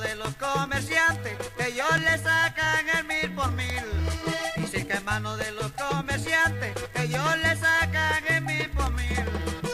de los comerciantes, que ellos le sacan el 1000 por 1000. Dice que en mano de los comerciantes, que ellos le sacan el 1000 por 1000.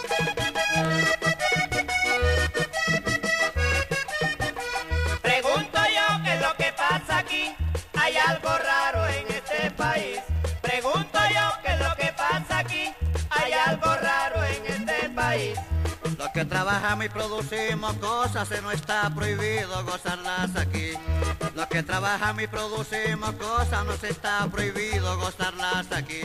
Pregunto yo qué es lo que pasa aquí, hay algo raro en este país. Pregunto yo qué es lo que pasa aquí, hay algo raro en este país. Los que trabajamos y producimos cosas, se nos está prohibido gozarlas aquí. Los que trabajamos y producimos cosas, nos está prohibido gozarlas aquí.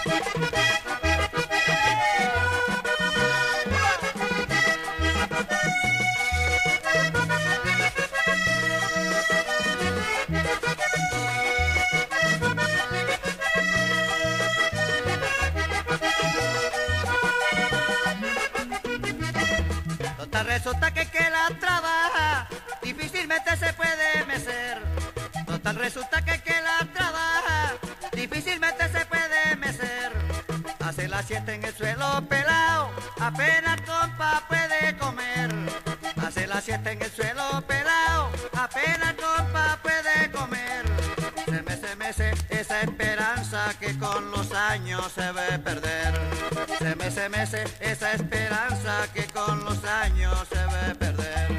Resulta que el que la trabaja difícilmente se puede mecer. Total, resulta que el que la trabaja difícilmente se puede mecer. Hace la siesta en el suelo pelado, apenas compa puede comer. Hace la siesta en el suelo pelado, apenas compa puede comer. Se mece esa esperanza que con los años se ve perder. Se mece esa esperanza que con los años se ve perder.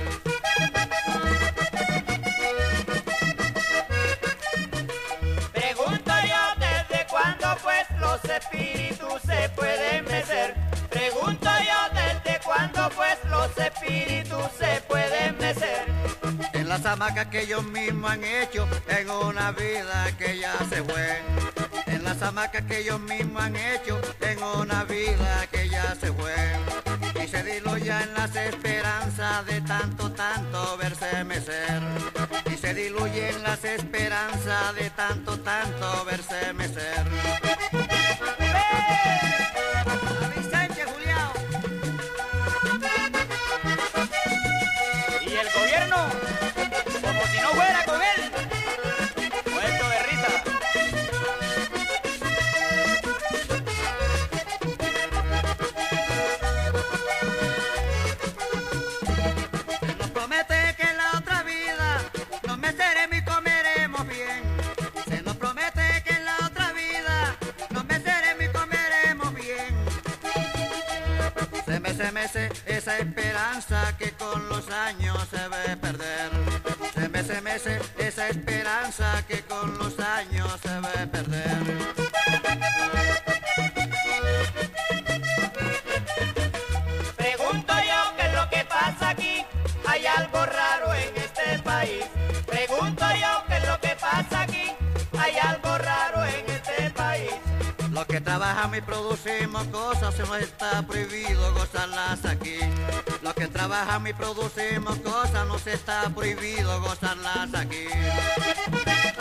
Pregunto yo desde cuándo pues los espíritus se pueden mecer. Pregunto yo desde cuándo pues los espíritus se pueden mecer. En las hamacas que ellos mismos han hecho en una vida que ya se fue. En las hamacas que ellos mismos han hecho en una vida que ya se fue. Y se diluye en las esperanzas de tanto verse mecer. Y se diluye en las esperanzas de tanto verse mecer. Vicente Juliao. Y el gobierno, como si no fuera con él, muerto de risa. Se nos promete que en la otra vida nos meceremos y comeremos bien. Se nos promete que en la otra vida nos meceremos y comeremos bien. Se mece esa esperanza que con los años se ve perder. Se mece esa esperanza que con los años se ve perder. Pregunto yo qué es lo que pasa aquí, hay algo raro en este país. Pregunto yo qué es lo que pasa aquí, hay algo raro en este país. Los que trabajamos y producimos cosas, se nos está prohibido gozarlas aquí. Los que trabajamos y producimos cosas, nos está prohibido gozarlas aquí.